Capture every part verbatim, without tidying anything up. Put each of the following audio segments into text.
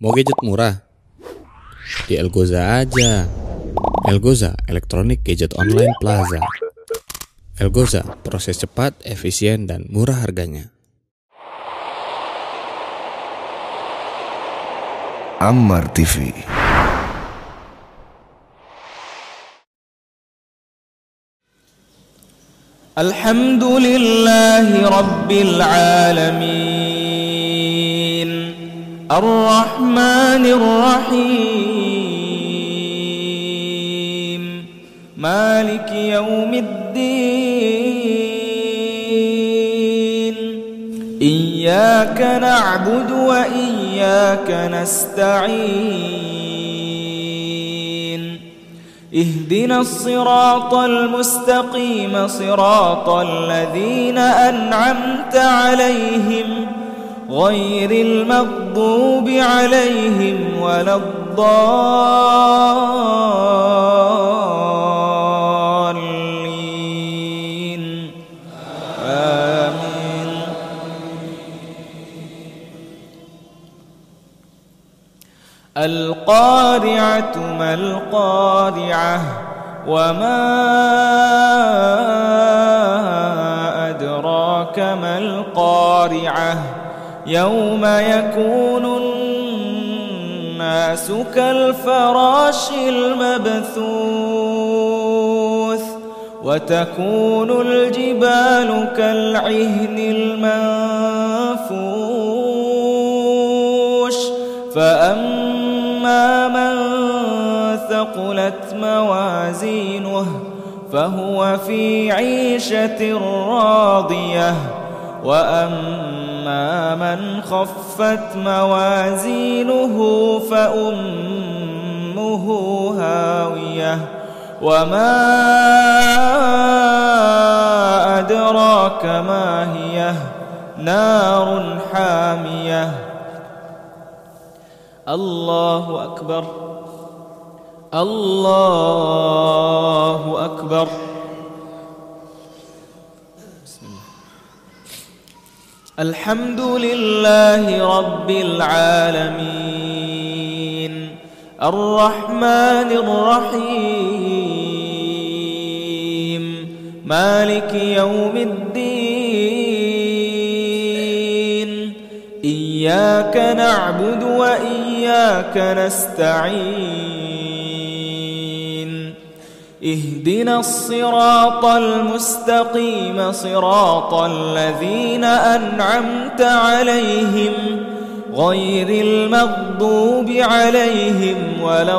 Mau gadget murah? Di Elgoza aja. Elgoza, Electronic Gadget Online Plaza. Elgoza, proses cepat, efisien, dan murah harganya. Ammar T V. Alhamdulillahi Rabbil Alamin, Ar-Rahmanir Rahim, Maliki Yawmiddin. Iyyaka na'budu wa iyyaka nasta'in. Ihdina as-siratal mustaqim, siratal ladzina an'amta 'alaihim, ghairil maghdubi 'alaihim waladdallin. Amin. Al-qari'atu mal-qari'ah, wa ma adraka mal-qari'ah, yawma yakunun nasu kal-farashil mabthuth, wa takunul jibalu kal-'ihnil manfush, fa أما من ثقلت موازينه فهو في عيشة راضية، وأما من خفت موازينه فأمه هاوية، وما أدراك ما هي، نار حامية. الله أكبر، الله أكبر. بسم الله. الحمد لله رب العالمين، الرحمن الرحيم، مالك يوم الدين. إياك نعبد وإياك نستعين. اهدنا الصراط المستقيم، صراط الذين أنعمت عليهم، غير المغضوب عليهم ولا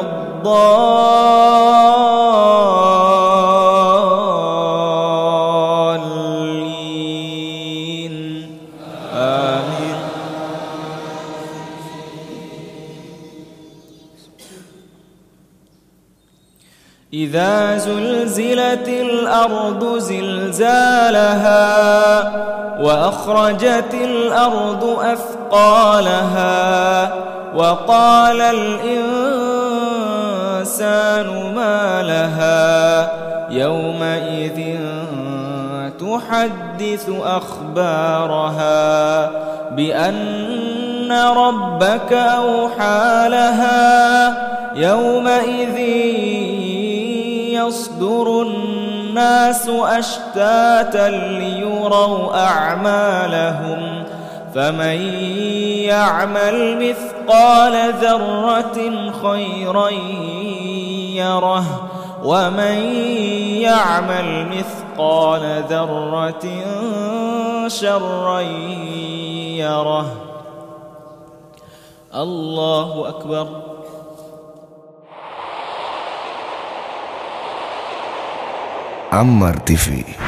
الضالين. آمين. إذا زلزلت الأرض زلزالها، وأخرجت الأرض أثقالها، وقال الإنسان ما لها، يومئذ تحدث أخبارها بأن ربك أوحى لها، يومئذ يصدر الناس أشتاتا ليروا أعمالهم، فمن يعمل مثقال ذرة خيرا يره، ومن يعمل مثقال ذرة شرا يره. الله أكبر. Ammar T V.